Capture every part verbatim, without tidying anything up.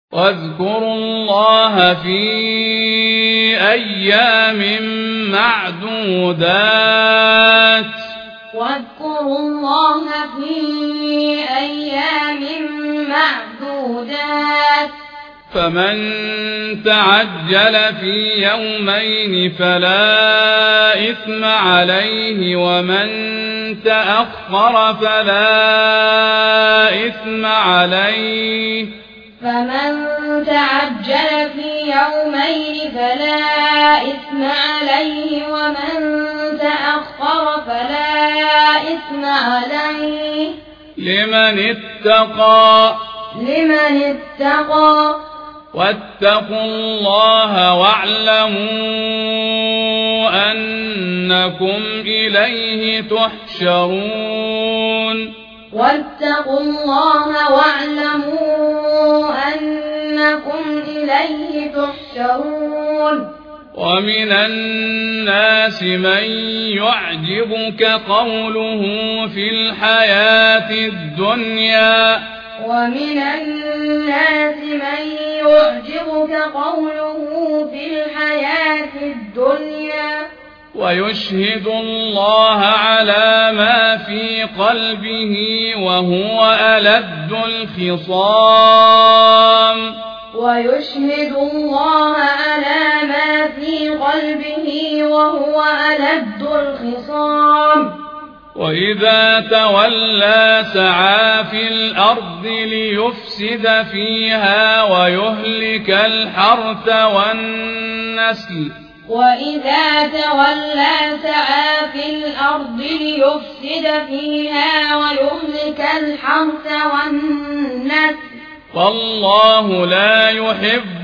واذكروا الله في أيام معدودات واذكروا الله في أيام معدودات فمن تعجل في يومين فلا إثم عليه ومن تأخر فلا إثم عليه فمن تعجل في يومين فلا إثم عليه ومن تأخر فلا إثم عليه لمن اتقى لمن اتقى واتقوا الله واعلموا أنكم إليه تحشرون واتقوا الله واعلموا أنكم إليه تحشرون ومن الناس من يعجبك قوله في الحياة الدنيا ومن الناس من يعجبك قوله في الحياة الدنيا ويشهد الله على ما في قلبه وهو ألد الخصام ويشهد الله على ما في قلبه وهو ألد الخصام وإذا تولى سعى في الأرض ليفسد فيها ويهلك الحرث والنسل وإذا تولى سعى في الأرض ليفسد فيها ويهلك الحرث والنسل والله لا يحب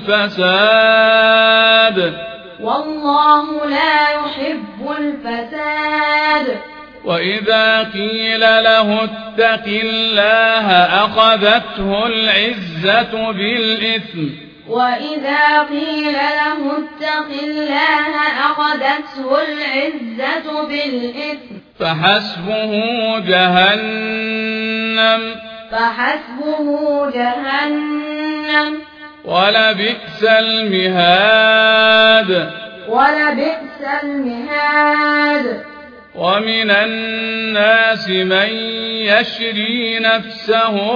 الفساد والله لا يحب الفساد وإذا قيل له اتق الله أخذته العزة بالإثم وإذا قيل له اتق الله أخذته العزة بالإثم فحسبه جهنم فحسبه جهنم ولبئس المهاد ولبئس المهاد ومن الناس من يشري نفسه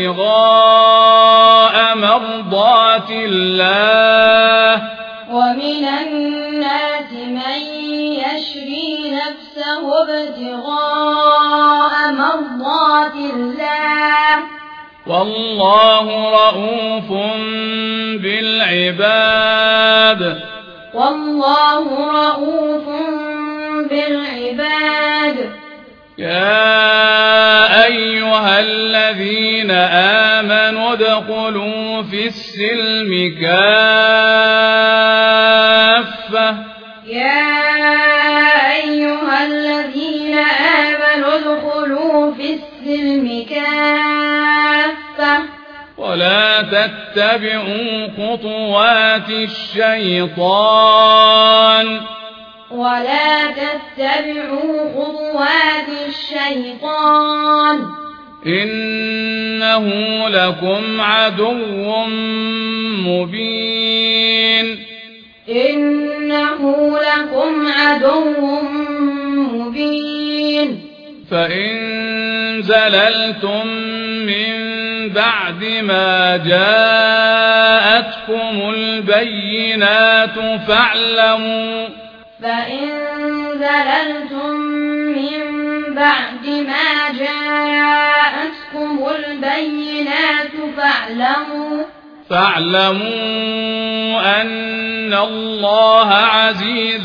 ابتغاء مرضات الله ومن الناس من يشري نفسه ابتغاء مرضات الله والله رؤوف بالعباد والله رؤوف بالعباد يا أيها الذين آمنوا ادخلوا في السلم كافة يا أيها الذين آمنوا ادخلوا في السلم كافة ولا تتبعوا خطوات الشيطان ولا تتبعوا خطوات الشيطان إنه لكم عدو مبين إنه لكم عدو مبين فإن زللتم من بعد ما جاءتكم البينات فاعلموا فإن زللتم من بعد ما جاءتكم البينات فاعلموا فاعلموا أن الله عزيز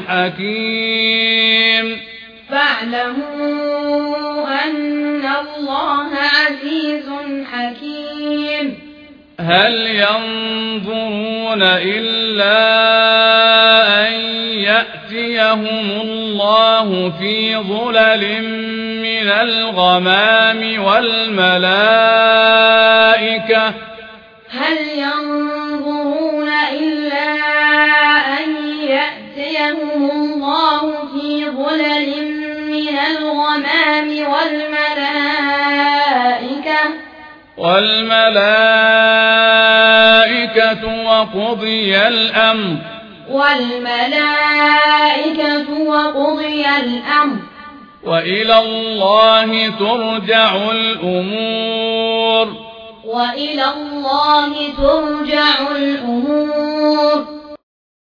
حكيم فاعلموا أن الله عزيز حكيم هل ينظرون إلا أن يأتيهم الله في ظلل من الغمام والملائكة هل ينظرون إلا أن يأتيهم الله في ظلل من الغمام والملائكة والملائكة وقضي الأمر والملائكة وقضي الأمر وإلى الله ترجع الأمور وإلى الله ترجع الأمور